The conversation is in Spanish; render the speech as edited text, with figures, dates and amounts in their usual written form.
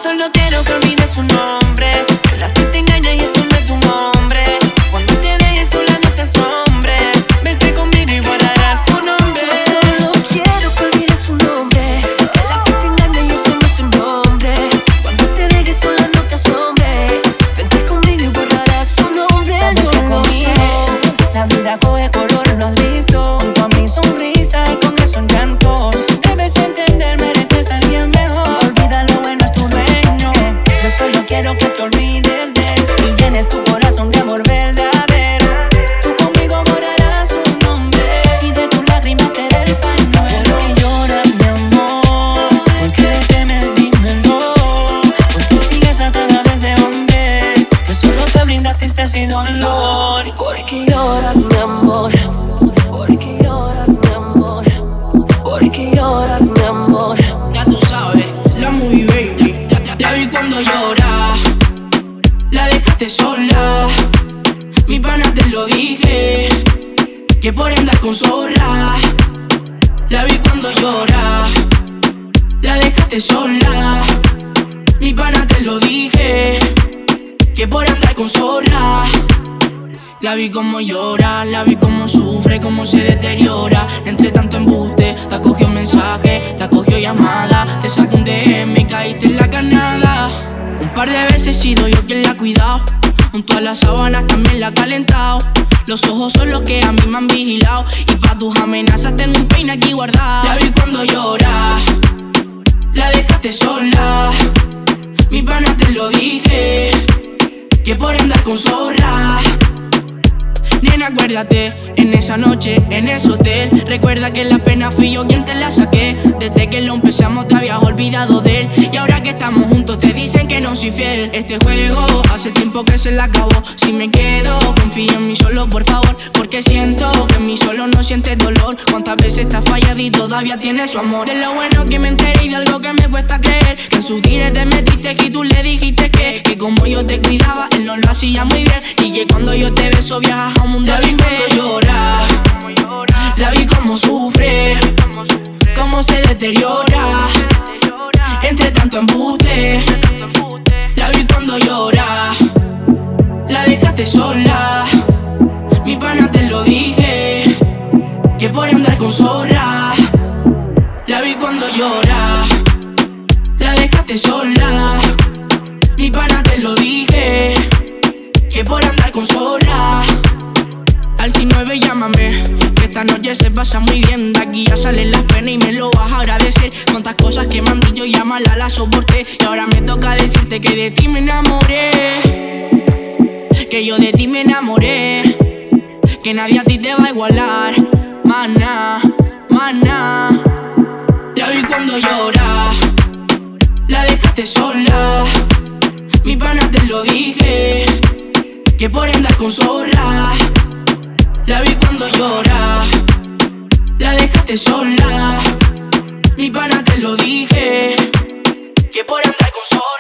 solo quiero que olvides su nombre. La que te engaña y eso no es tu nombre. Cuando te dejes sola no te asombres. Vente conmigo y guardarás su nombre. Yo solo quiero que olvides su nombre. La que te engaña y eso no es tu nombre. Cuando te dejes sola no te asombres. Vente conmigo y guardarás su nombre. Sabes que conmigo la vida coge color, lo has visto. Junto a mi sonrisa y con esos llantos. Debes entender, mereces a alguien mejor. Olvida lo bueno, es tu dueño. Yo solo quiero que te olvides de él y llenes tu corazón de amor verdadero. Tú conmigo borrarás su nombre y de tus lágrimas será el pañuelo. ¿Por qué lloras, mi amor? ¿Por qué le temes? Dímelo. ¿Por qué sigues atada de ese hombre que solo te brinda tristeza y dolor? ¿Por qué lloras, mi amor? ¿Por qué lloras, mi amor? ¿Por qué lloras, mi amor? Ya tú sabes, la movie baby. La vi cuando llora, la dejaste sola. Mi pana te lo dije, que por andar con zorra. La vi cuando llora, la dejaste sola. Mi pana te lo dije, que por andar con zorra. La vi como llora, la vi como sufre, como se deteriora. Entre tanto embuste, te acogió mensaje, te acogió llamada. Te saqué un DM y caíste en la carnada. Un par de veces he sido yo quien la ha cuidado. Junto a las sábanas también la ha calentado. Los ojos son los que a mí me han vigilado. Y pa' tus amenazas tengo un peine aquí guardado. La vi cuando llora, la dejaste sola. Mi pana te lo dije, que por andar con zorra. Nena, acuérdate, en esa noche, en ese hotel. Recuerda que la pena fui yo quien te la saqué. Desde que lo empezamos te habías olvidado de él. Y ahora que estamos juntos te dicen que no soy fiel. Este juego hace tiempo que se la acabó. Si me quedo, confío en mí solo, por favor. Porque siento que en mí solo no sientes dolor. Cuántas veces te has fallado y todavía tienes su amor. De lo bueno que me enteré y de algo que me cuesta creer. Que en sus tires te metiste y tú le dijiste que como yo te cuidaba, él no lo hacía muy bien. Y que cuando yo te beso viajas a un mundo. La vi cuando llora, la vi como sufre, como se deteriora. Entre tanto embuste, la vi cuando llora, la dejaste sola. Mi pana te lo dije, que por andar con zorra. La vi cuando llora, la dejaste sola. Mi pana te lo dije, que por andar con zorra. Al 69 llámame, que esta noche se pasa muy bien. De aquí ya salen las penas y me lo vas a agradecer. Cuántas cosas que me han dicho, ya mala la soporté. Y ahora me toca decirte que de ti me enamoré, que yo de ti me enamoré, que nadie a ti te va a igualar. Maná, maná. La vi cuando llora, la dejaste sola. Mi pana te lo dije, que por andar con zorra. La vi cuando llora, la dejaste sola. Mi pana te lo dije, que por andar con zorra.